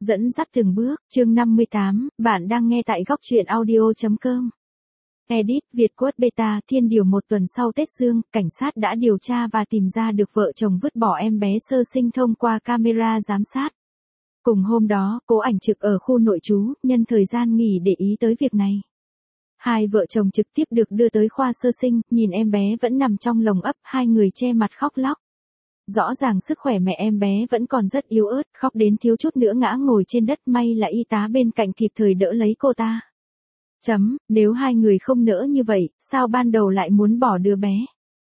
Dẫn dắt từng bước, chương 58, bạn đang nghe tại góc truyện audio.com. Edit, Việt Quất Beta, Thiên Điều. Một tuần sau Tết Dương, cảnh sát đã điều tra và tìm ra được vợ chồng vứt bỏ em bé sơ sinh thông qua camera giám sát. Cùng hôm đó, Cố Ảnh trực ở khu nội trú, nhân thời gian nghỉ để ý tới việc này. Hai vợ chồng trực tiếp được đưa tới khoa sơ sinh, nhìn em bé vẫn nằm trong lồng ấp, hai người che mặt khóc lóc. Rõ ràng sức khỏe mẹ em bé vẫn còn rất yếu ớt, khóc đến thiếu chút nữa ngã ngồi trên đất, may là y tá bên cạnh kịp thời đỡ lấy cô ta. Nếu hai người không nỡ như vậy, sao ban đầu lại muốn bỏ đứa bé?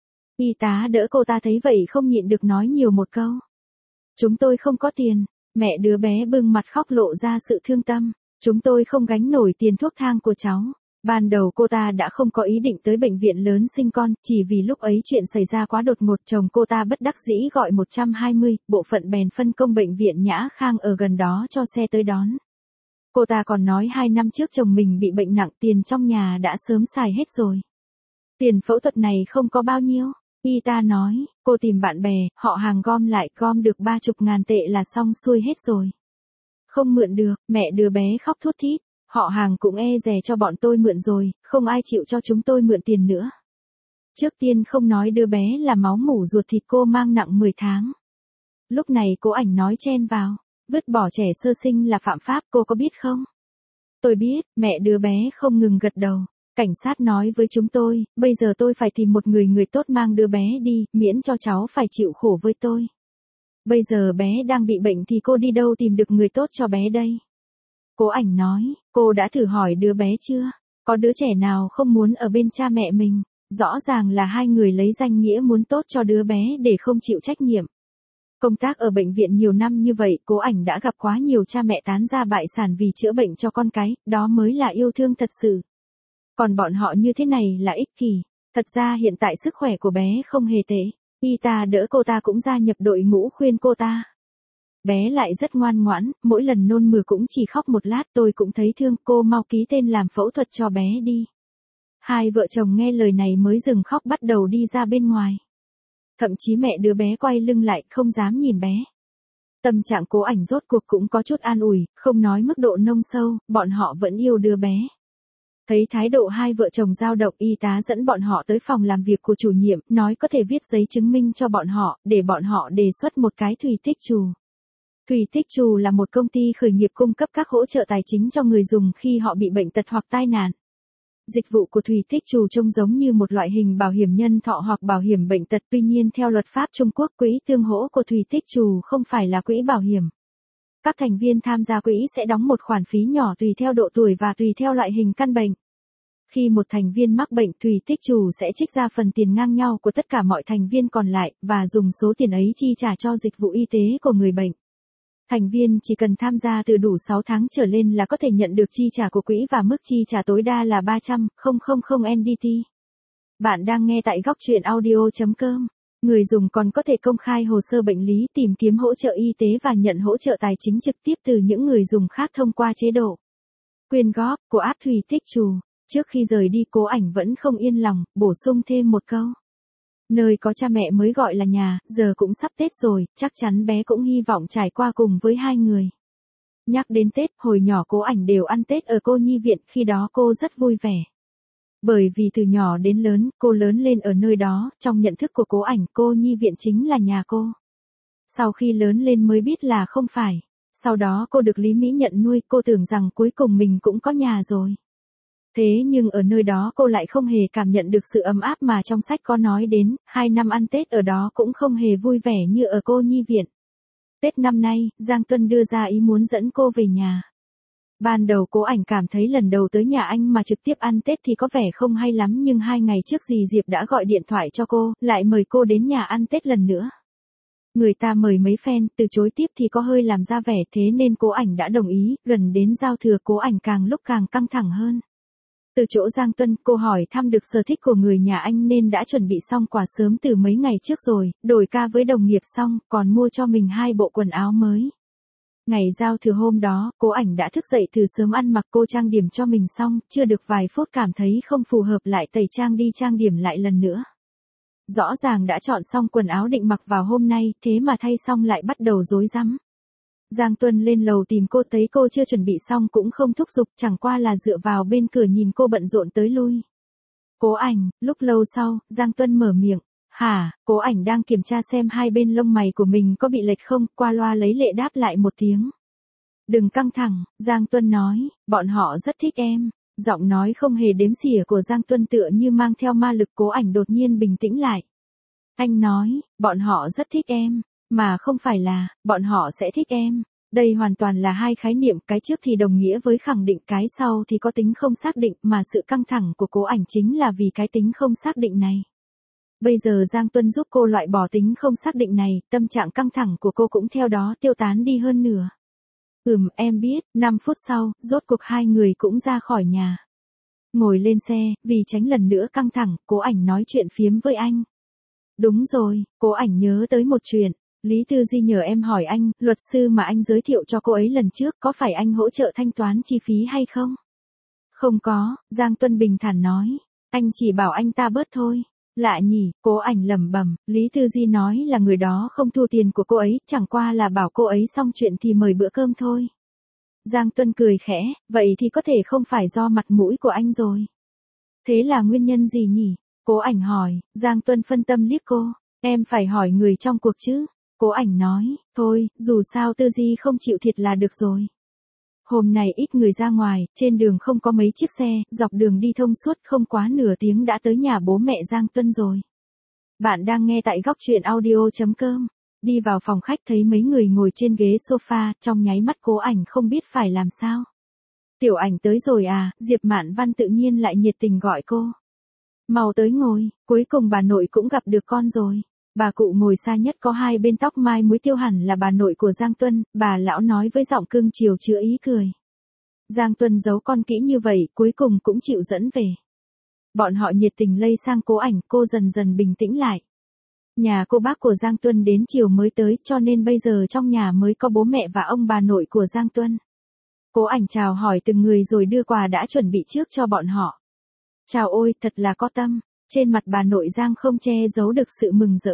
Y tá đỡ cô ta thấy vậy không nhịn được nói nhiều một câu. Chúng tôi không có tiền, mẹ đứa bé bưng mặt khóc lộ ra sự thương tâm. Chúng tôi không gánh nổi tiền thuốc thang của cháu. Ban đầu cô ta đã không có ý định tới bệnh viện lớn sinh con, chỉ vì lúc ấy chuyện xảy ra quá đột ngột, chồng cô ta bất đắc dĩ gọi 120, bộ phận bèn phân công bệnh viện Nhã Khang ở gần đó cho xe tới đón. Cô ta còn nói 2 năm trước chồng mình bị bệnh nặng, tiền trong nhà đã sớm xài hết rồi. Tiền phẫu thuật này không có bao nhiêu, y tá nói, cô tìm bạn bè, họ hàng gom lại, gom được 30.000 tệ là xong xuôi hết rồi. Không mượn được, mẹ đứa bé khóc thút thít. Họ hàng cũng e dè cho bọn tôi mượn rồi, không ai chịu cho chúng tôi mượn tiền nữa. Trước tiên không nói đứa bé là máu mủ ruột thịt, cô mang nặng 10 tháng. Lúc này Cố Ảnh nói chen vào, vứt bỏ trẻ sơ sinh là phạm pháp, cô có biết không? Tôi biết, mẹ đứa bé không ngừng gật đầu. Cảnh sát nói với chúng tôi, bây giờ tôi phải tìm một người tốt mang đứa bé đi, miễn cho cháu phải chịu khổ với tôi. Bây giờ bé đang bị bệnh thì cô đi đâu tìm được người tốt cho bé đây? Cố Ảnh nói, cô đã thử hỏi đứa bé chưa? Có đứa trẻ nào không muốn ở bên cha mẹ mình? Rõ ràng là hai người lấy danh nghĩa muốn tốt cho đứa bé để không chịu trách nhiệm. Công tác ở bệnh viện nhiều năm như vậy, Cố Ảnh đã gặp quá nhiều cha mẹ tán gia bại sản vì chữa bệnh cho con cái, đó mới là yêu thương thật sự. Còn bọn họ như thế này là ích kỷ. Thật ra hiện tại sức khỏe của bé không hề tệ. Y tá đỡ cô ta cũng gia nhập đội ngũ khuyên cô ta. Bé lại rất ngoan ngoãn, mỗi lần nôn mửa cũng chỉ khóc một lát, tôi cũng thấy thương, cô mau ký tên làm phẫu thuật cho bé đi. Hai vợ chồng nghe lời này mới dừng khóc, bắt đầu đi ra bên ngoài. Thậm chí mẹ đứa bé quay lưng lại, không dám nhìn bé. Tâm trạng Cố Ảnh rốt cuộc cũng có chút an ủi, không nói mức độ nông sâu, bọn họ vẫn yêu đứa bé. Thấy thái độ hai vợ chồng dao động, y tá dẫn bọn họ tới phòng làm việc của chủ nhiệm, nói có thể viết giấy chứng minh cho bọn họ, để bọn họ đề xuất một cái Thủy Tích Trù. Thủy Tích Trù là một công ty khởi nghiệp cung cấp các hỗ trợ tài chính cho người dùng khi họ bị bệnh tật hoặc tai nạn. Dịch vụ của Thủy Tích Trù trông giống như một loại hình bảo hiểm nhân thọ hoặc bảo hiểm bệnh tật, tuy nhiên theo luật pháp Trung Quốc, quỹ tương hỗ của Thủy Tích Trù không phải là quỹ bảo hiểm. Các thành viên tham gia quỹ sẽ đóng một khoản phí nhỏ tùy theo độ tuổi và tùy theo loại hình căn bệnh. Khi một thành viên mắc bệnh, Thủy Tích Trù sẽ trích ra phần tiền ngang nhau của tất cả mọi thành viên còn lại, và dùng số tiền ấy chi trả cho dịch vụ y tế của người bệnh. Thành viên chỉ cần tham gia từ đủ 6 tháng trở lên là có thể nhận được chi trả của quỹ và mức chi trả tối đa là 300.000 NDT. Bạn đang nghe tại góc truyện audio.com. Người dùng còn có thể công khai hồ sơ bệnh lý, tìm kiếm hỗ trợ y tế và nhận hỗ trợ tài chính trực tiếp từ những người dùng khác thông qua chế độ quyên góp của app Thủy Tích Trù. Trước khi rời đi, Cố Ảnh vẫn không yên lòng, bổ sung thêm một câu. Nơi có cha mẹ mới gọi là nhà, giờ cũng sắp Tết rồi, chắc chắn bé cũng hy vọng trải qua cùng với hai người. Nhắc đến Tết, hồi nhỏ Cố Ảnh đều ăn Tết ở cô nhi viện, khi đó cô rất vui vẻ. Bởi vì từ nhỏ đến lớn, cô lớn lên ở nơi đó, trong nhận thức của Cố Ảnh, cô nhi viện chính là nhà cô. Sau khi lớn lên mới biết là không phải. Sau đó cô được Lý Mỹ nhận nuôi, cô tưởng rằng cuối cùng mình cũng có nhà rồi. Thế nhưng ở nơi đó cô lại không hề cảm nhận được sự ấm áp mà trong sách có nói đến, 2 năm ăn Tết ở đó cũng không hề vui vẻ như ở cô nhi viện. Tết năm nay, Giang Tuân đưa ra ý muốn dẫn cô về nhà. Ban đầu Cố Ảnh cảm thấy lần đầu tới nhà anh mà trực tiếp ăn Tết thì có vẻ không hay lắm, nhưng 2 ngày trước dì Diệp đã gọi điện thoại cho cô, lại mời cô đến nhà ăn Tết lần nữa. Người ta mời mấy phen, từ chối tiếp thì có hơi làm ra vẻ, thế nên Cố Ảnh đã đồng ý. Gần đến giao thừa, Cố Ảnh càng lúc càng căng thẳng hơn. Từ chỗ Giang Tuân, cô hỏi thăm được sở thích của người nhà anh nên đã chuẩn bị xong quà sớm từ mấy ngày trước rồi, đổi ca với đồng nghiệp xong, còn mua cho mình 2 bộ quần áo mới. Ngày giao thừa hôm đó, Cố Ảnh đã thức dậy từ sớm ăn mặc, cô trang điểm cho mình xong, chưa được vài phút cảm thấy không phù hợp lại tẩy trang đi trang điểm lại lần nữa. Rõ ràng đã chọn xong quần áo định mặc vào hôm nay, thế mà thay xong lại bắt đầu rối rắm. Giang Tuân lên lầu tìm cô, thấy cô chưa chuẩn bị xong cũng không thúc giục, chẳng qua là dựa vào bên cửa nhìn cô bận rộn tới lui. Cố Ảnh, lúc lâu sau, Giang Tuân mở miệng. Hả? Cố Ảnh đang kiểm tra xem hai bên lông mày của mình có bị lệch không, qua loa lấy lệ đáp lại một tiếng. Đừng căng thẳng, Giang Tuân nói, bọn họ rất thích em. Giọng nói không hề đếm xỉa của Giang Tuân tựa như mang theo ma lực. Cố Ảnh đột nhiên bình tĩnh lại. Anh nói, bọn họ rất thích em, mà không phải là, bọn họ sẽ thích em. Đây hoàn toàn là hai khái niệm, cái trước thì đồng nghĩa với khẳng định, cái sau thì có tính không xác định, mà sự căng thẳng của Cố Ảnh chính là vì cái tính không xác định này. Bây giờ Giang Tuân giúp cô loại bỏ tính không xác định này, tâm trạng căng thẳng của cô cũng theo đó tiêu tán đi hơn nửa. Em biết. 5 phút sau, rốt cuộc hai người cũng ra khỏi nhà. Ngồi lên xe, vì tránh lần nữa căng thẳng, Cố Ảnh nói chuyện phiếm với anh. Đúng rồi, Cố Ảnh nhớ tới một chuyện. Lý Tư Di nhờ em hỏi anh, luật sư mà anh giới thiệu cho cô ấy lần trước, có phải anh hỗ trợ thanh toán chi phí hay không? Không có, Giang Tuân bình thản nói. Anh chỉ bảo anh ta bớt thôi. Lạ nhỉ, Cố Ảnh lẩm bẩm. Lý Tư Di nói là người đó không thu tiền của cô ấy, chẳng qua là bảo cô ấy xong chuyện thì mời bữa cơm thôi. Giang Tuân cười khẽ, vậy thì có thể không phải do mặt mũi của anh rồi. Thế là nguyên nhân gì nhỉ? Cố Ảnh hỏi. Giang Tuân phân tâm liếc cô. Em phải hỏi người trong cuộc chứ. Cố Ảnh nói, thôi, dù sao Tư Di không chịu thiệt là được rồi. Hôm nay ít người ra ngoài, trên đường không có mấy chiếc xe, dọc đường đi thông suốt, không quá nửa tiếng đã tới nhà bố mẹ Giang Tuân rồi. Bạn đang nghe tại góc truyện audio.com. Đi vào phòng khách thấy mấy người ngồi trên ghế sofa, trong nháy mắt Cố Ảnh không biết phải làm sao. Tiểu Ảnh tới rồi à? Diệp Mạn Văn tự nhiên lại nhiệt tình gọi cô. Mau tới ngồi, cuối cùng bà nội cũng gặp được con rồi. Bà cụ ngồi xa nhất có hai bên tóc mai muối tiêu hẳn là bà nội của Giang Tuân, bà lão nói với giọng cưng chiều chứa ý cười. Giang Tuân giấu con kỹ như vậy, cuối cùng cũng chịu dẫn về. Bọn họ nhiệt tình lây sang Cố Ảnh, cô dần dần bình tĩnh lại. Nhà cô bác của Giang Tuân đến chiều mới tới, cho nên bây giờ trong nhà mới có bố mẹ và ông bà nội của Giang Tuân. Cố Ảnh chào hỏi từng người rồi đưa quà đã chuẩn bị trước cho bọn họ. Chào ôi, thật là có tâm. Trên mặt bà nội Giang không che giấu được sự mừng rỡ.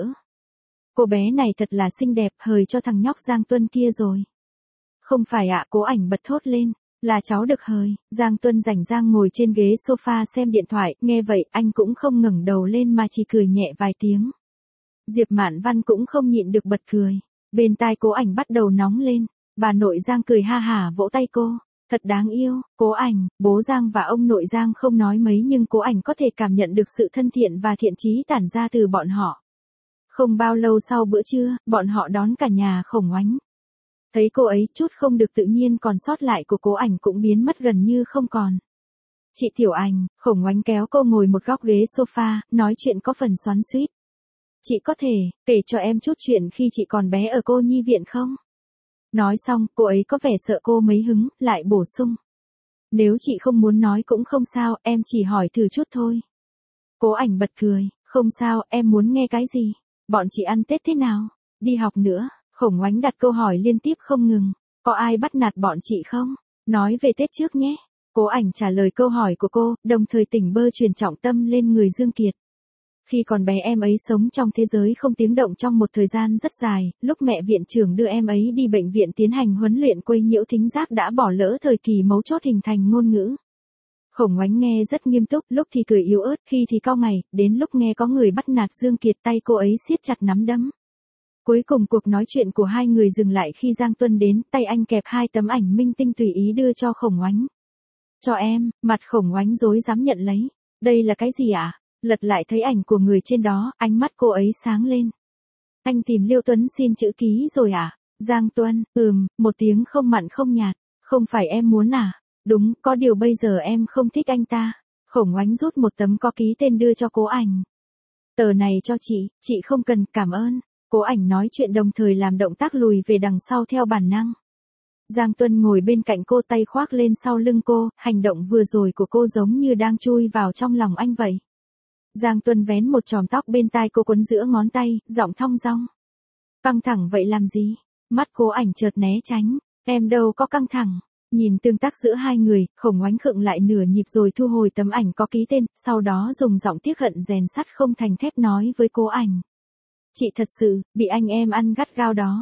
Cô bé này thật là xinh đẹp, hời cho thằng nhóc Giang Tuân kia rồi. Không phải ạ, Cố Ảnh bật thốt lên, là cháu được hời. Giang Tuân rảnh rang ngồi trên ghế sofa xem điện thoại, nghe vậy anh cũng không ngẩng đầu lên mà chỉ cười nhẹ vài tiếng. Diệp Mạn Văn cũng không nhịn được bật cười. Bên tai Cố Ảnh bắt đầu nóng lên. Bà nội Giang cười ha hả vỗ tay cô. Thật đáng yêu. Cố Ảnh, bố Giang và ông nội Giang không nói mấy nhưng Cố Ảnh có thể cảm nhận được sự thân thiện và thiện chí tản ra từ bọn họ. Không bao lâu sau bữa trưa, bọn họ đón cả nhà Khổng Oánh. Thấy cô ấy, chút không được tự nhiên còn sót lại của Cố Ảnh cũng biến mất gần như không còn. Chị Tiểu Ảnh, Khổng Oánh kéo cô ngồi một góc ghế sofa, nói chuyện có phần xoắn xuýt. Chị có thể kể cho em chút chuyện khi chị còn bé ở cô nhi viện không? Nói xong, cô ấy có vẻ sợ cô mấy hứng, lại bổ sung. Nếu chị không muốn nói cũng không sao, em chỉ hỏi thử chút thôi. Cố Ảnh bật cười, không sao, em muốn nghe cái gì? Bọn chị ăn Tết thế nào? Đi học nữa? Khổng Oánh đặt câu hỏi liên tiếp không ngừng. Có ai bắt nạt bọn chị không? Nói về Tết trước nhé. Cố Ảnh trả lời câu hỏi của cô, đồng thời tỉnh bơ truyền trọng tâm lên người Dương Kiệt. Khi còn bé em ấy sống trong thế giới không tiếng động trong một thời gian rất dài, lúc mẹ viện trưởng đưa em ấy đi bệnh viện tiến hành huấn luyện quấy nhiễu thính giác đã bỏ lỡ thời kỳ mấu chốt hình thành ngôn ngữ. Khổng Oánh nghe rất nghiêm túc, lúc thì cười yếu ớt, khi thì cau mày, đến lúc nghe có người bắt nạt Dương Kiệt tay cô ấy siết chặt nắm đấm. Cuối cùng cuộc nói chuyện của hai người dừng lại khi Giang Tuân đến, tay anh kẹp hai tấm ảnh minh tinh tùy ý đưa cho Khổng Oánh. Cho em, mặt Khổng Oánh rối rắm nhận lấy. Đây là cái gì ạ? Lật lại thấy ảnh của người trên đó, ánh mắt cô ấy sáng lên. Anh tìm Liêu Tuấn xin chữ ký rồi à? Giang Tuân, một tiếng không mặn không nhạt. Không phải em muốn à? Đúng, có điều bây giờ em không thích anh ta. Khổng Oánh rút một tấm có ký tên đưa cho Cố Ảnh. Tờ này cho chị không cần, cảm ơn. Cố Ảnh nói chuyện đồng thời làm động tác lùi về đằng sau theo bản năng. Giang Tuân ngồi bên cạnh cô, tay khoác lên sau lưng cô, hành động vừa rồi của cô giống như đang chui vào trong lòng anh vậy. Giang Tuân vén một chòm tóc bên tai cô quấn giữa ngón tay, giọng thong dong. Căng thẳng vậy làm gì? Mắt Cố Ảnh chợt né tránh. Em đâu có căng thẳng. Nhìn tương tác giữa hai người, Khổng Oánh khựng lại nửa nhịp rồi thu hồi tấm ảnh có ký tên, sau đó dùng giọng tiếc hận rèn sắt không thành thép nói với Cố Ảnh. Chị thật sự, bị anh em ăn gắt gao đó.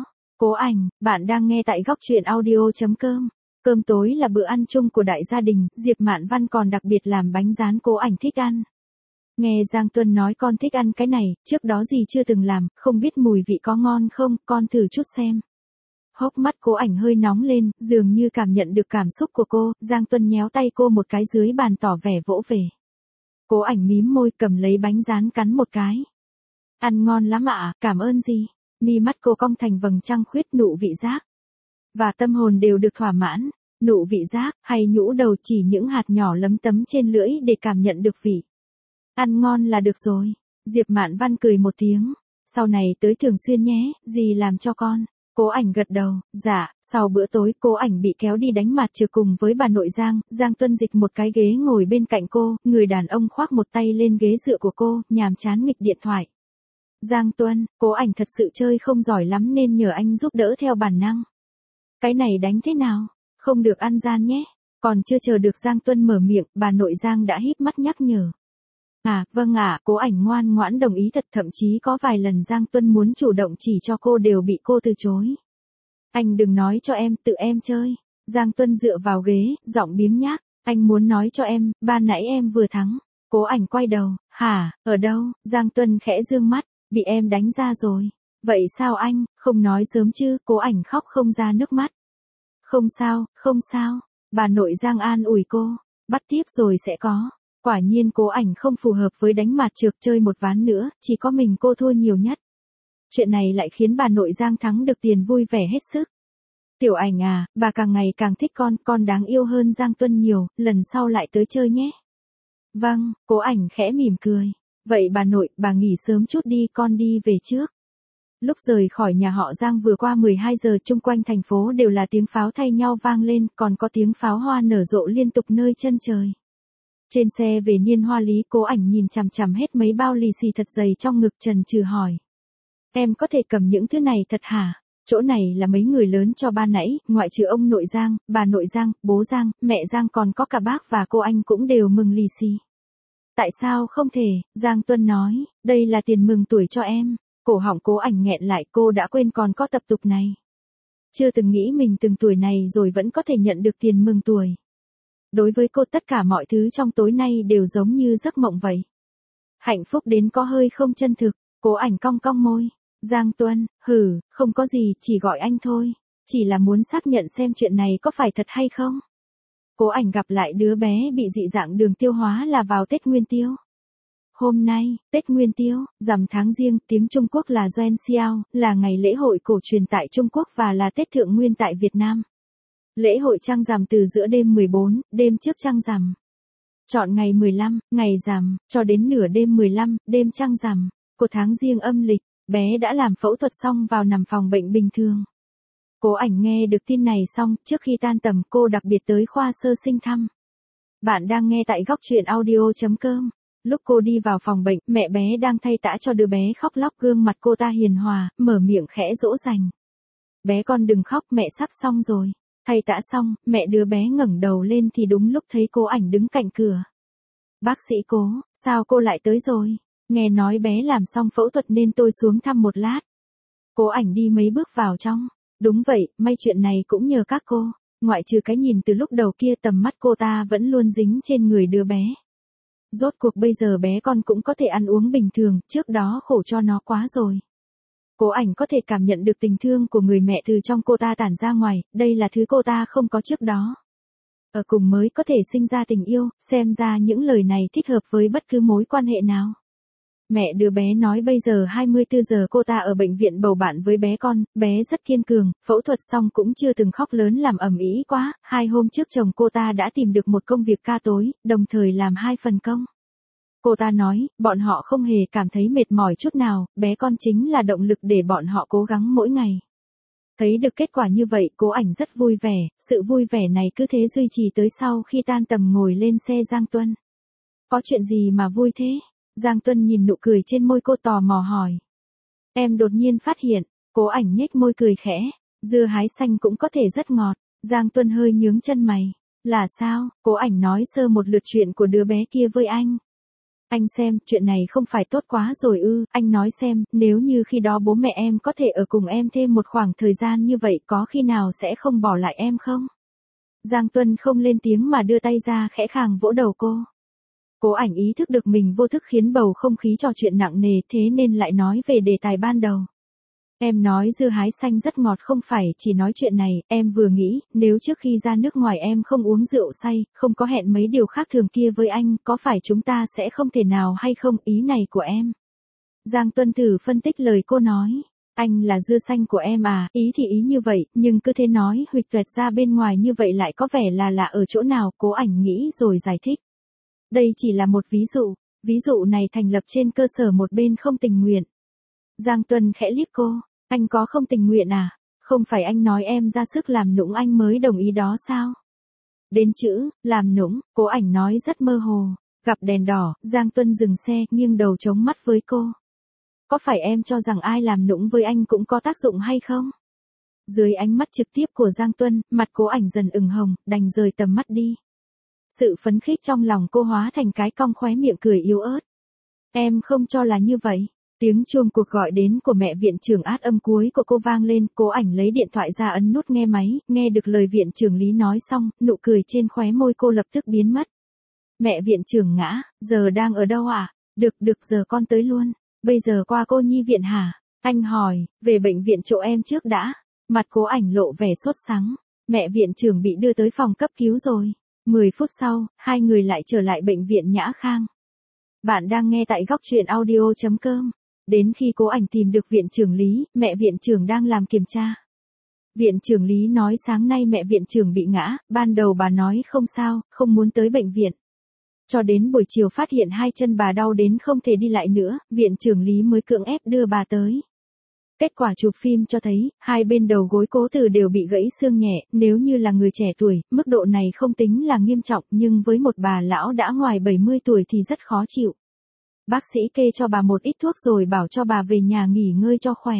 Cố Ảnh, bạn đang nghe tại góc truyện audio.com. Cơm tối là bữa ăn chung của đại gia đình, Diệp Mạn Văn còn đặc biệt làm bánh rán Cố Ảnh thích ăn. Nghe Giang Tuân nói con thích ăn cái này, trước đó gì chưa từng làm, không biết mùi vị có ngon không, con thử chút xem. Hốc mắt Cố Ảnh hơi nóng lên, dường như cảm nhận được cảm xúc của cô, Giang Tuân nhéo tay cô một cái dưới bàn tỏ vẻ vỗ về. Cố Ảnh mím môi cầm lấy bánh rán cắn một cái. Ăn ngon lắm ạ, cảm ơn gì. Mi mắt cô cong thành vầng trăng khuyết, nụ vị giác và tâm hồn đều được thỏa mãn. Nụ vị giác hay nhũ đầu chỉ những hạt nhỏ lấm tấm trên lưỡi để cảm nhận được vị. Ăn ngon là được rồi. Diệp Mạn Văn cười một tiếng. Sau này tới thường xuyên nhé, dì làm cho con. Cố Ảnh gật đầu, dạ. Sau bữa tối Cố Ảnh bị kéo đi đánh mặt trược cùng với bà nội Giang. Giang Tuân dịch một cái ghế ngồi bên cạnh cô, người đàn ông khoác một tay lên ghế dựa của cô, nhàm chán nghịch điện thoại. Giang Tuân, Cố Ảnh thật sự chơi không giỏi lắm nên nhờ anh giúp đỡ theo bản năng. Cái này đánh thế nào? Không được ăn gian nhé. Còn chưa chờ được Giang Tuân mở miệng, bà nội Giang đã híp mắt nhắc nhở. À, vâng ạ, Cố Ảnh ngoan ngoãn đồng ý thật, thậm chí có vài lần Giang Tuân muốn chủ động chỉ cho cô đều bị cô từ chối. Anh đừng nói cho em, tự em chơi. Giang Tuân dựa vào ghế, giọng biếng nhác. Anh muốn nói cho em, ban nãy em vừa thắng. Cố Ảnh quay đầu, hả, ở đâu? Giang Tuân khẽ dương mắt. Bị em đánh ra rồi. Vậy sao anh, không nói sớm chứ? Cố Ảnh khóc không ra nước mắt. Không sao, không sao. Bà nội Giang an ủi cô. Bắt tiếp rồi sẽ có. Quả nhiên Cố Ảnh không phù hợp với đánh mặt trược, chơi một ván nữa, chỉ có mình cô thua nhiều nhất. Chuyện này lại khiến bà nội Giang thắng được tiền vui vẻ hết sức. Tiểu Ảnh à, bà càng ngày càng thích con đáng yêu hơn Giang Tuân nhiều, lần sau lại tới chơi nhé. Vâng, Cố Ảnh khẽ mỉm cười. Vậy bà nội, bà nghỉ sớm chút đi, con đi về trước. Lúc rời khỏi nhà họ Giang vừa qua 12 giờ, chung quanh thành phố đều là tiếng pháo thay nhau vang lên, còn có tiếng pháo hoa nở rộ liên tục nơi chân trời. Trên xe về Niên Hoa Lý, Cố Ảnh nhìn chằm chằm hết mấy bao lì xì thật dày trong ngực, chần chừ hỏi. Em có thể cầm những thứ này thật hả? Chỗ này là mấy người lớn cho ban nãy, ngoại trừ ông nội Giang, bà nội Giang, bố Giang, mẹ Giang, còn có cả bác và cô anh cũng đều mừng lì xì. Tại sao không thể? Giang Tuân nói, đây là tiền mừng tuổi cho em. Cổ họng Cố Ảnh nghẹn lại, cô đã quên còn có tập tục này. Chưa từng nghĩ mình từng tuổi này rồi vẫn có thể nhận được tiền mừng tuổi. Đối với cô tất cả mọi thứ trong tối nay đều giống như giấc mộng vậy. Hạnh phúc đến có hơi không chân thực. Cố Ảnh cong cong môi. Giang Tuân, không có gì, chỉ gọi anh thôi. Chỉ là muốn xác nhận xem chuyện này có phải thật hay không. Cố Ảnh gặp lại đứa bé bị dị dạng đường tiêu hóa là vào Tết Nguyên Tiêu. Hôm nay, Tết Nguyên Tiêu, rằm tháng Giêng, tiếng Trung Quốc là Doan Xiao, là ngày lễ hội cổ truyền tại Trung Quốc và là Tết Thượng Nguyên tại Việt Nam. Lễ hội trăng rằm từ giữa đêm 14, đêm trước trăng rằm. Chọn ngày 15, ngày rằm, cho đến nửa đêm 15, đêm trăng rằm, của tháng Giêng âm lịch, bé đã làm phẫu thuật xong vào nằm phòng bệnh bình thường. Cố Ảnh nghe được tin này xong, trước khi tan tầm cô đặc biệt tới khoa sơ sinh thăm. Bạn đang nghe tại góc truyện audio.com. Lúc cô đi vào phòng bệnh, mẹ bé đang thay tã cho đứa bé khóc lóc, gương mặt cô ta hiền hòa, mở miệng khẽ dỗ dành. Bé con đừng khóc, mẹ sắp xong rồi. Thay tã xong, mẹ đứa bé ngẩng đầu lên thì đúng lúc thấy Cố Ảnh đứng cạnh cửa. Bác sĩ Cố, sao cô lại tới rồi? Nghe nói bé làm xong phẫu thuật nên tôi xuống thăm một lát. Cố Ảnh đi mấy bước vào trong. Đúng vậy, may chuyện này cũng nhờ các cô. Ngoại trừ cái nhìn từ lúc đầu kia, tầm mắt cô ta vẫn luôn dính trên người đứa bé. Rốt cuộc bây giờ bé con cũng có thể ăn uống bình thường, trước đó khổ cho nó quá rồi. Cố Ảnh có thể cảm nhận được tình thương của người mẹ từ trong cô ta tản ra ngoài, đây là thứ cô ta không có trước đó. Ở cùng mới có thể sinh ra tình yêu, xem ra những lời này thích hợp với bất cứ mối quan hệ nào. Mẹ đứa bé nói bây giờ 24 giờ cô ta ở bệnh viện bầu bạn với bé con, bé rất kiên cường, phẫu thuật xong cũng chưa từng khóc lớn làm ầm ĩ quá, 2 hôm trước chồng cô ta đã tìm được một công việc ca tối, đồng thời làm 2 phần công. Cô ta nói, bọn họ không hề cảm thấy mệt mỏi chút nào, bé con chính là động lực để bọn họ cố gắng mỗi ngày. Thấy được kết quả như vậy, Cố Ảnh rất vui vẻ, sự vui vẻ này cứ thế duy trì tới sau khi tan tầm ngồi lên xe Giang Tuân. Có chuyện gì mà vui thế? Giang Tuân nhìn nụ cười trên môi cô tò mò hỏi. Em đột nhiên phát hiện, Cố Ảnh nhếch môi cười khẽ, dưa hái xanh cũng có thể rất ngọt. Giang Tuân hơi nhướng chân mày. Là sao? Cố Ảnh nói sơ một lượt chuyện của đứa bé kia với anh. Anh xem, chuyện này không phải tốt quá rồi ư, anh nói xem, nếu như khi đó bố mẹ em có thể ở cùng em thêm một khoảng thời gian như vậy có khi nào sẽ không bỏ lại em không? Giang Tuân không lên tiếng mà đưa tay ra khẽ khàng vỗ đầu cô. Cố Ảnh ý thức được mình vô thức khiến bầu không khí trò chuyện nặng nề thế nên lại nói về đề tài ban đầu. Em nói dưa hái xanh rất ngọt không phải chỉ nói chuyện này, em vừa nghĩ, nếu trước khi ra nước ngoài em không uống rượu say, không có hẹn mấy điều khác thường kia với anh, có phải chúng ta sẽ không thể nào hay không, ý này của em. Giang Tuân thử phân tích lời cô nói. Anh là dưa xanh của em à, ý thì ý như vậy, nhưng cứ thế nói huỵch toẹt ra bên ngoài như vậy lại có vẻ là lạ ở chỗ nào, Cố Ảnh nghĩ rồi giải thích. Đây chỉ là một ví dụ này thành lập trên cơ sở một bên không tình nguyện. Giang Tuân khẽ liếc cô, anh có không tình nguyện à? Không phải anh nói em ra sức làm nũng anh mới đồng ý đó sao? Đến chữ, làm nũng, Cố Ảnh nói rất mơ hồ. Gặp đèn đỏ, Giang Tuân dừng xe, nghiêng đầu chống mắt với cô. Có phải em cho rằng ai làm nũng với anh cũng có tác dụng hay không? Dưới ánh mắt trực tiếp của Giang Tuân, mặt Cố Ảnh dần ửng hồng, đành rời tầm mắt đi. Sự phấn khích trong lòng cô hóa thành cái cong khóe miệng cười yếu ớt. Em không cho là như vậy. Tiếng chuông cuộc gọi đến của mẹ viện trưởng át âm cuối của cô vang lên, Cố Ảnh lấy điện thoại ra ấn nút nghe máy, nghe được lời viện trưởng Lý nói xong, nụ cười trên khóe môi cô lập tức biến mất. Mẹ viện trưởng Ngã, giờ đang ở đâu ạ? Được giờ con tới luôn. Bây giờ qua cô nhi viện hả? Anh hỏi, về bệnh viện chỗ em trước đã. Mặt Cố Ảnh lộ vẻ sốt sắng. Mẹ viện trưởng bị đưa tới phòng cấp cứu rồi. 10 phút sau, hai người lại trở lại bệnh viện Nhã Khang. Bạn đang nghe tại góc truyện audio.com. Đến khi Cố Ảnh tìm được viện trưởng Lý, mẹ viện trưởng đang làm kiểm tra. Viện trưởng Lý nói sáng nay mẹ viện trưởng bị ngã, ban đầu bà nói không sao, không muốn tới bệnh viện. Cho đến buổi chiều phát hiện hai chân bà đau đến không thể đi lại nữa, viện trưởng Lý mới cưỡng ép đưa bà tới. Kết quả chụp phim cho thấy, hai bên đầu gối Cố Tử đều bị gãy xương nhẹ, nếu như là người trẻ tuổi, mức độ này không tính là nghiêm trọng, nhưng với một bà lão đã ngoài 70 tuổi thì rất khó chịu. Bác sĩ kê cho bà một ít thuốc rồi bảo cho bà về nhà nghỉ ngơi cho khỏe.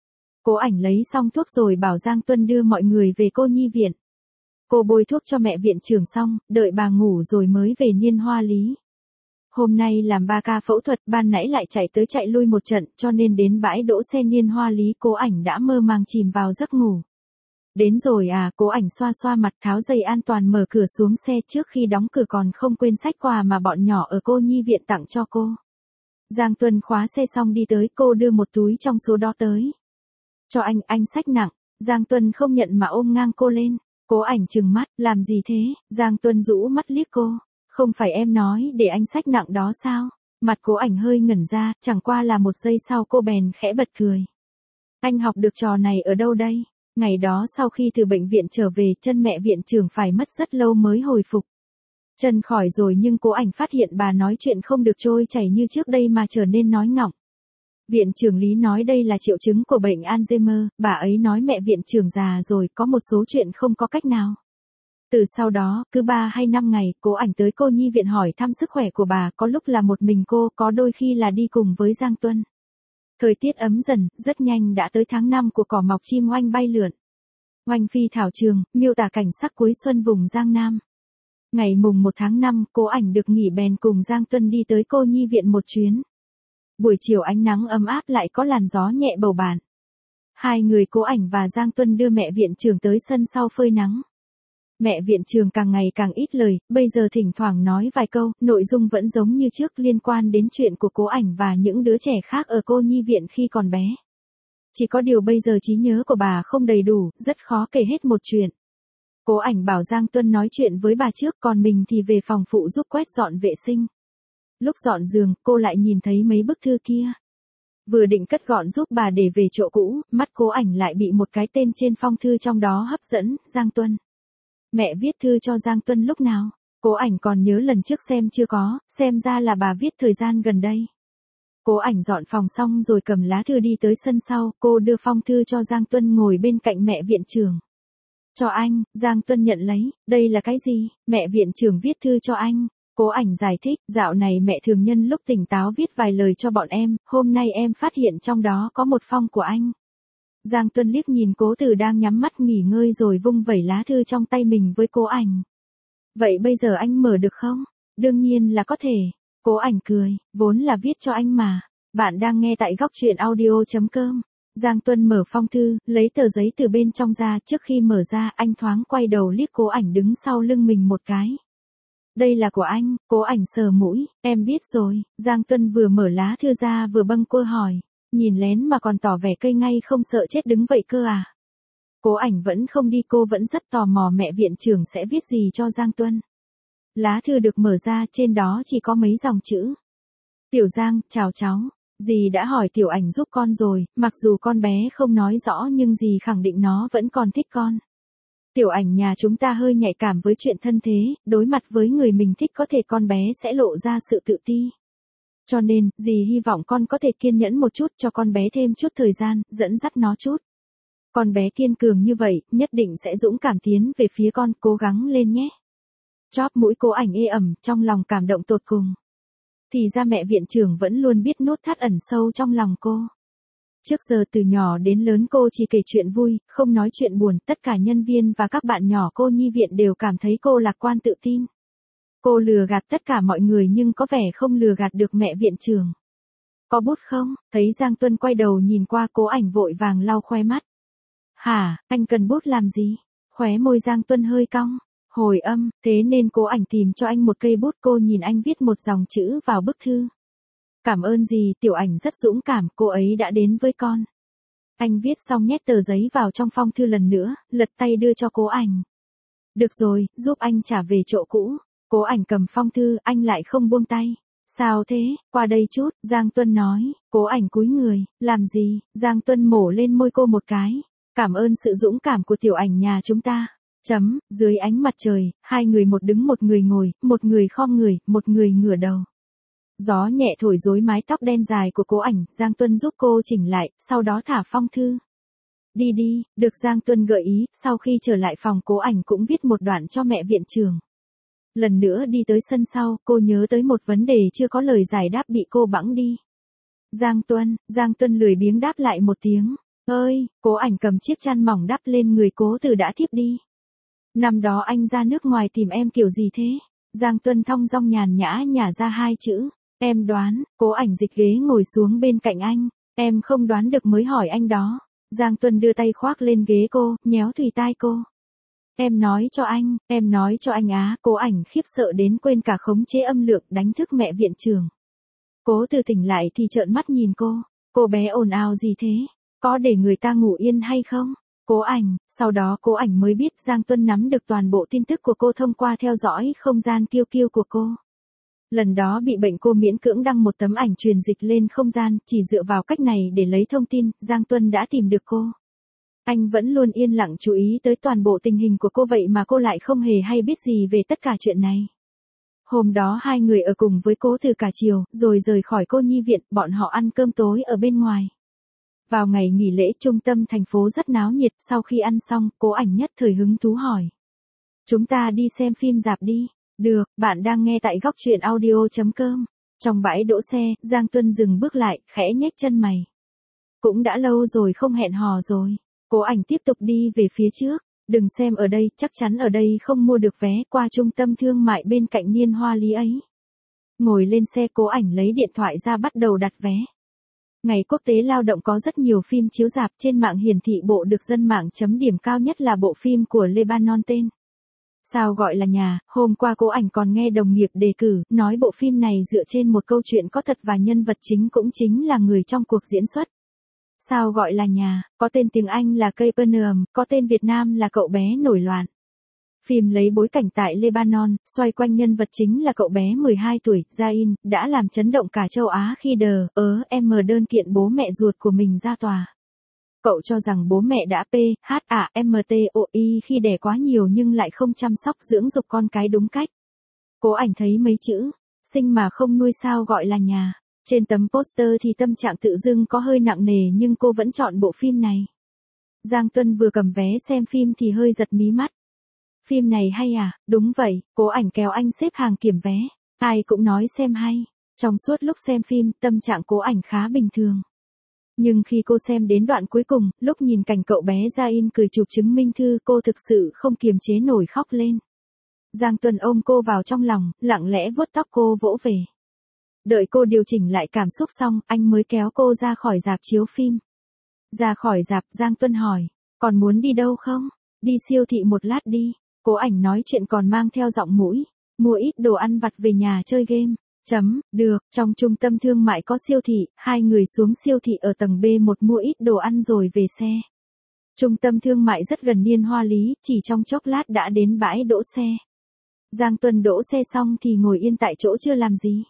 Cố Ảnh lấy xong thuốc rồi bảo Giang Tuân đưa mọi người về cô nhi viện. Cô bôi thuốc cho mẹ viện trưởng xong, đợi bà ngủ rồi mới về Niên Hoa Lý. Hôm nay làm 3 ca phẫu thuật, ban nãy lại chạy tới chạy lui một trận, cho nên đến bãi đỗ xe Niên Hoa Lý Cố Ảnh đã mơ màng chìm vào giấc ngủ. Đến rồi à, Cố Ảnh xoa xoa mặt tháo dây an toàn mở cửa xuống xe, trước khi đóng cửa còn không quên xách quà mà bọn nhỏ ở cô nhi viện tặng cho cô. Giang Tuân khóa xe xong đi tới, cô đưa một túi trong số đó tới. Cho anh xách nặng. Giang Tuân không nhận mà ôm ngang cô lên. Cố Ảnh trừng mắt, làm gì thế? Giang Tuân rũ mắt liếc cô. Không phải em nói để anh xách nặng đó sao? Mặt Cố Ảnh hơi ngẩn ra, chẳng qua là một giây sau cô bèn khẽ bật cười. Anh học được trò này ở đâu đây? Ngày đó sau khi từ bệnh viện trở về, chân mẹ viện trưởng phải mất rất lâu mới hồi phục. Chân khỏi rồi nhưng Cố Ảnh phát hiện bà nói chuyện không được trôi chảy như trước đây mà trở nên nói ngọng. Viện trưởng Lý nói đây là triệu chứng của bệnh Alzheimer, bà ấy nói mẹ viện trưởng già rồi, có một số chuyện không có cách nào. Từ sau đó, cứ 3 hay 5 ngày, Cố Ảnh tới cô nhi viện hỏi thăm sức khỏe của bà, có lúc là một mình cô, có đôi khi là đi cùng với Giang Tuân. Thời tiết ấm dần, rất nhanh đã tới tháng 5 của cỏ mọc chim oanh bay lượn. Oanh phi thảo trường, miêu tả cảnh sắc cuối xuân vùng Giang Nam. Ngày mùng 1 tháng 5, Cố Ảnh được nghỉ bèn cùng Giang Tuân đi tới cô nhi viện một chuyến. Buổi chiều ánh nắng ấm áp lại có làn gió nhẹ bầu bạn. Hai người Cố Ảnh và Giang Tuân đưa mẹ viện trưởng tới sân sau phơi nắng. Mẹ viện trưởng càng ngày càng ít lời, bây giờ thỉnh thoảng nói vài câu, nội dung vẫn giống như trước liên quan đến chuyện của Cố Ảnh và những đứa trẻ khác ở cô nhi viện khi còn bé. Chỉ có điều bây giờ trí nhớ của bà không đầy đủ, rất khó kể hết một chuyện. Cố Ảnh bảo Giang Tuân nói chuyện với bà trước, còn mình thì về phòng phụ giúp quét dọn vệ sinh. Lúc dọn giường, cô lại nhìn thấy mấy bức thư kia. Vừa định cất gọn giúp bà để về chỗ cũ, mắt Cố Ảnh lại bị một cái tên trên phong thư trong đó hấp dẫn, Giang Tuân. Mẹ viết thư cho Giang Tuân lúc nào? Cố Ảnh còn nhớ lần trước xem chưa có, xem ra là bà viết thời gian gần đây. Cố Ảnh dọn phòng xong rồi cầm lá thư đi tới sân sau, cô đưa phong thư cho Giang Tuân ngồi bên cạnh mẹ viện trưởng. Cho anh, Giang Tuân nhận lấy, đây là cái gì? Mẹ viện trưởng viết thư cho anh. Cố Ảnh giải thích, dạo này mẹ thường nhân lúc tỉnh táo viết vài lời cho bọn em, hôm nay em phát hiện trong đó có một phong của anh. Giang Tuân liếc nhìn Cố Tử đang nhắm mắt nghỉ ngơi rồi vung vẩy lá thư trong tay mình với Cố Ảnh. Vậy bây giờ anh mở được không? Đương nhiên là có thể. Cố Ảnh cười, vốn là viết cho anh mà. Bạn đang nghe tại góc truyện audio.com. Giang Tuân mở phong thư, lấy tờ giấy từ bên trong ra, trước khi mở ra, anh thoáng quay đầu liếc Cố Ảnh đứng sau lưng mình một cái. Đây là của anh. Cố Ảnh sờ mũi, em biết rồi. Giang Tuân vừa mở lá thư ra vừa bâng quơ hỏi, nhìn lén mà còn tỏ vẻ cây ngay không sợ chết đứng vậy cơ à. Cố Ảnh vẫn không đi, cô vẫn rất tò mò mẹ viện trưởng sẽ viết gì cho Giang Tuân. Lá thư được mở ra, trên đó chỉ có mấy dòng chữ. Tiểu Giang, chào cháu. Dì đã hỏi Tiểu Ảnh giúp con rồi, mặc dù con bé không nói rõ nhưng dì khẳng định nó vẫn còn thích con. Tiểu Ảnh nhà chúng ta hơi nhạy cảm với chuyện thân thế, đối mặt với người mình thích có thể con bé sẽ lộ ra sự tự ti. Cho nên, dì hy vọng con có thể kiên nhẫn một chút, cho con bé thêm chút thời gian, dẫn dắt nó chút. Con bé kiên cường như vậy, nhất định sẽ dũng cảm tiến về phía con, cố gắng lên nhé. Chóp mũi Cố Ảnh ê ẩm, trong lòng cảm động tột cùng. Thì ra mẹ viện trưởng vẫn luôn biết nút thắt ẩn sâu trong lòng cô. Trước giờ từ nhỏ đến lớn cô chỉ kể chuyện vui, không nói chuyện buồn, tất cả nhân viên và các bạn nhỏ cô nhi viện đều cảm thấy cô lạc quan tự tin. Cô lừa gạt tất cả mọi người nhưng có vẻ không lừa gạt được mẹ viện trưởng. Có bút không? Thấy Giang Tuân quay đầu nhìn qua, Cố Ảnh vội vàng lau khóe mắt. Hả, anh cần bút làm gì? Khóe môi Giang Tuân hơi cong. Hồi âm, thế nên Cố Ảnh tìm cho anh một cây bút, cô nhìn anh viết một dòng chữ vào bức thư. Cảm ơn dì, Tiểu Ảnh rất dũng cảm, cô ấy đã đến với con. Anh viết xong nhét tờ giấy vào trong phong thư lần nữa, lật tay đưa cho Cố Ảnh. Được rồi, giúp anh trả về chỗ cũ. Cố Ảnh cầm phong thư, anh lại không buông tay. Sao thế, qua đây chút, Giang Tuân nói. Cố Ảnh cúi người, làm gì? Giang Tuân mổ lên môi cô một cái. Cảm ơn sự dũng cảm của Tiểu Ảnh nhà chúng ta. Dưới ánh mặt trời, hai người một đứng một người ngồi, một người khom người, một người ngửa đầu. Gió nhẹ thổi rối mái tóc đen dài của Cố Ảnh, Giang Tuân giúp cô chỉnh lại, sau đó thả phong thư. Đi đi, được Giang Tuân gợi ý, sau khi trở lại phòng Cố Ảnh cũng viết một đoạn cho mẹ viện trưởng. Lần nữa đi tới sân sau, cô nhớ tới một vấn đề chưa có lời giải đáp bị cô bẵng đi. Giang Tuân lười biếng đáp lại một tiếng. Ơi, Cố Ảnh cầm chiếc chăn mỏng đắp lên người Cố Từ đã thiếp đi. Năm đó anh ra nước ngoài tìm em kiểu gì thế? Giang Tuân thong dong nhàn nhã nhả ra hai chữ. Em đoán. Cố Ảnh dịch ghế ngồi xuống bên cạnh anh. Em không đoán được mới hỏi anh đó. Giang Tuân đưa tay khoác lên ghế cô, nhéo thùy tai cô. Em nói cho anh á. Cố Ảnh khiếp sợ đến quên cả khống chế âm lượng, đánh thức mẹ viện trưởng. Cố Từ tỉnh lại thì trợn mắt nhìn cô. Cô bé ồn ào gì thế? Có để người ta ngủ yên hay không? Cố Ảnh, sau đó Cố Ảnh mới biết Giang Tuân nắm được toàn bộ tin tức của cô thông qua theo dõi không gian kiêu kiêu của cô. Lần đó bị bệnh cô miễn cưỡng đăng một tấm ảnh truyền dịch lên không gian, chỉ dựa vào cách này để lấy thông tin, Giang Tuân đã tìm được cô. Anh vẫn luôn yên lặng chú ý tới toàn bộ tình hình của cô, vậy mà cô lại không hề hay biết gì về tất cả chuyện này. Hôm đó hai người ở cùng với Cố Từ cả chiều, rồi rời khỏi cô nhi viện, bọn họ ăn cơm tối ở bên ngoài. Vào ngày nghỉ lễ, trung tâm thành phố rất náo nhiệt, sau khi ăn xong, Cố Ảnh nhất thời hứng thú hỏi. Chúng ta đi xem phim rạp đi. Được, bạn đang nghe tại góc truyện audio.com. Trong bãi đỗ xe, Giang Tuân dừng bước lại, khẽ nhếch chân mày. Cũng đã lâu rồi không hẹn hò rồi. Cố Ảnh tiếp tục đi về phía trước. Đừng xem ở đây, chắc chắn ở đây không mua được vé, qua trung tâm thương mại bên cạnh Niên Hoa Lý ấy. Ngồi lên xe, Cố Ảnh lấy điện thoại ra bắt đầu đặt vé. Ngày quốc tế lao động có rất nhiều phim chiếu rạp, trên mạng hiển thị bộ được dân mạng chấm điểm cao nhất là bộ phim của Lebanon tên Sao Gọi Là Nhà. Hôm qua Cố Ảnh còn nghe đồng nghiệp đề cử, nói bộ phim này dựa trên một câu chuyện có thật và nhân vật chính cũng chính là người trong cuộc diễn xuất. Sao Gọi Là Nhà, có tên tiếng Anh là Capernaum, có tên Việt Nam là Cậu Bé Nổi Loạn. Phim lấy bối cảnh tại Lebanon, xoay quanh nhân vật chính là cậu bé 12 tuổi, Zain, đã làm chấn động cả châu Á khi đơn kiện bố mẹ ruột của mình ra tòa. Cậu cho rằng bố mẹ đã PHAMTOI khi đẻ quá nhiều nhưng lại không chăm sóc dưỡng dục con cái đúng cách. Cố Ảnh thấy mấy chữ, sinh mà không nuôi sao gọi là nhà. Trên tấm poster thì tâm trạng tự dưng có hơi nặng nề nhưng cô vẫn chọn bộ phim này. Giang Tuân vừa cầm vé xem phim thì hơi giật mí mắt. Phim này hay à? Đúng vậy, Cố Ảnh kéo anh xếp hàng kiểm vé. Ai cũng nói xem hay. Trong suốt lúc xem phim, tâm trạng Cố Ảnh khá bình thường. Nhưng khi cô xem đến đoạn cuối cùng, lúc nhìn cảnh cậu bé Zain cười chụp chứng minh thư, cô thực sự không kiềm chế nổi khóc lên. Giang Tuân ôm cô vào trong lòng, lặng lẽ vuốt tóc cô vỗ về. Đợi cô điều chỉnh lại cảm xúc xong, anh mới kéo cô ra khỏi rạp chiếu phim. Ra khỏi rạp, Giang Tuân hỏi, còn muốn đi đâu không? Đi siêu thị một lát đi. Cố Ảnh nói chuyện còn mang theo giọng mũi, mua ít đồ ăn vặt về nhà chơi game. Được, trong trung tâm thương mại có siêu thị, hai người xuống siêu thị ở tầng B1 mua ít đồ ăn rồi về xe. Trung tâm thương mại rất gần Niên Hoa Lý, chỉ trong chốc lát đã đến bãi đỗ xe. Giang Tuân đỗ xe xong thì ngồi yên tại chỗ chưa làm gì.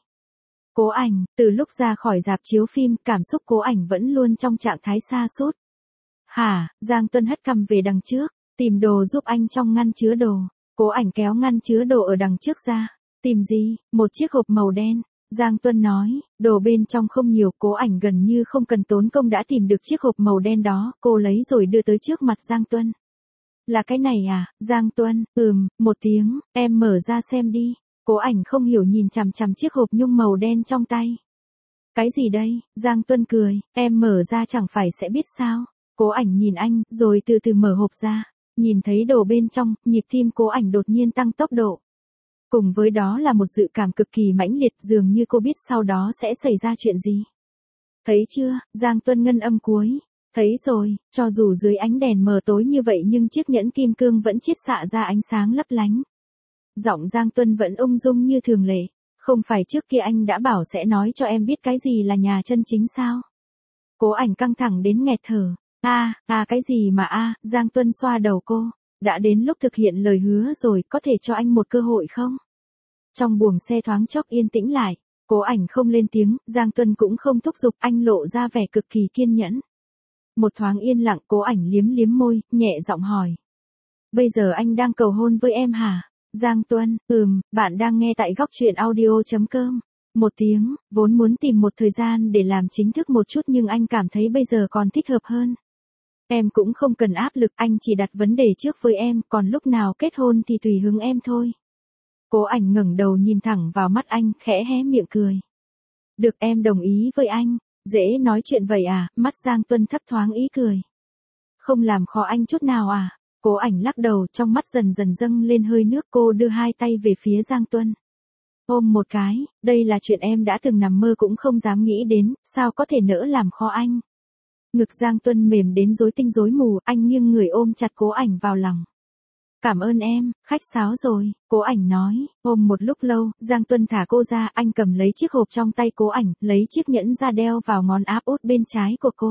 Cố Ảnh, từ lúc ra khỏi rạp chiếu phim, cảm xúc Cố Ảnh vẫn luôn trong trạng thái sa sút. Hả? Giang Tuân hất cằm về đằng trước, tìm đồ giúp anh trong ngăn chứa đồ. Cố Ảnh kéo ngăn chứa đồ ở đằng trước ra. Tìm gì? Một chiếc hộp màu đen. Giang Tuân nói, đồ bên trong không nhiều, Cố Ảnh gần như không cần tốn công đã tìm được chiếc hộp màu đen đó, cô lấy rồi đưa tới trước mặt Giang Tuân. Là cái này à? Giang Tuân, một tiếng, em mở ra xem đi. Cố Ảnh không hiểu nhìn chằm chằm chiếc hộp nhung màu đen trong tay. Cái gì đây? Giang Tuân cười, em mở ra chẳng phải sẽ biết sao. Cố Ảnh nhìn anh, rồi từ từ mở hộp ra. Nhìn thấy đồ bên trong, nhịp tim Cố Ảnh đột nhiên tăng tốc độ. Cùng với đó là một dự cảm cực kỳ mãnh liệt, dường như cô biết sau đó sẽ xảy ra chuyện gì. Thấy chưa? Giang Tuân ngân âm cuối. Thấy rồi, cho dù dưới ánh đèn mờ tối như vậy nhưng chiếc nhẫn kim cương vẫn chiết xạ ra ánh sáng lấp lánh. Giọng Giang Tuân vẫn ung dung như thường lệ. Không phải trước kia anh đã bảo sẽ nói cho em biết cái gì là nhà chân chính sao? Cố Ảnh căng thẳng đến nghẹt thở. Cái gì mà Giang Tuân xoa đầu cô. Đã đến lúc thực hiện lời hứa rồi, có thể cho anh một cơ hội không? Trong buồng xe thoáng chốc yên tĩnh lại, Cố Ảnh không lên tiếng, Giang Tuân cũng không thúc giục, anh lộ ra vẻ cực kỳ kiên nhẫn. Một thoáng yên lặng, Cố Ảnh liếm liếm môi, nhẹ giọng hỏi. Bây giờ anh đang cầu hôn với em hả? Giang Tuân, bạn đang nghe tại Góc Truyện Audio.com. Một tiếng, vốn muốn tìm một thời gian để làm chính thức một chút nhưng anh cảm thấy bây giờ còn thích hợp hơn. Em cũng không cần áp lực, anh chỉ đặt vấn đề trước với em, còn lúc nào kết hôn thì tùy hứng em thôi. Cố Ảnh ngẩng đầu nhìn thẳng vào mắt anh, khẽ hé miệng cười. Được, em đồng ý với anh. Dễ nói chuyện vậy à? Mắt Giang Tuân thấp thoáng ý cười. Không làm khó anh chút nào à? Cố Ảnh lắc đầu, trong mắt dần dần dâng lên hơi nước, cô đưa hai tay về phía Giang Tuân. Ôm một cái, đây là chuyện em đã từng nằm mơ cũng không dám nghĩ đến, sao có thể nỡ làm khó anh. Ngực Giang Tuân mềm đến rối tinh rối mù, anh nghiêng người ôm chặt Cố Ảnh vào lòng. Cảm ơn em, khách sáo rồi, Cố Ảnh nói. Ôm một lúc lâu, Giang Tuân thả cô ra, anh cầm lấy chiếc hộp trong tay Cố Ảnh, lấy chiếc nhẫn ra đeo vào ngón áp út bên trái của cô.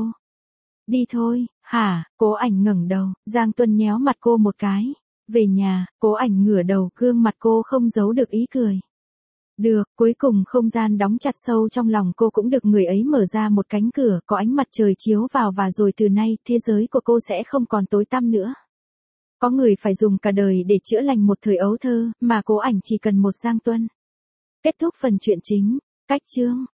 Đi thôi. Hả? Cố Ảnh ngẩng đầu, Giang Tuân nhéo mặt cô một cái. Về nhà. Cố Ảnh ngửa đầu, gương mặt cô không giấu được ý cười. Được, cuối cùng không gian đóng chặt sâu trong lòng cô cũng được người ấy mở ra một cánh cửa, có ánh mặt trời chiếu vào và rồi từ nay, thế giới của cô sẽ không còn tối tăm nữa. Có người phải dùng cả đời để chữa lành một thời ấu thơ, mà Cố Ảnh chỉ cần một Giang Tuân. Kết thúc phần truyện chính. Cách chương.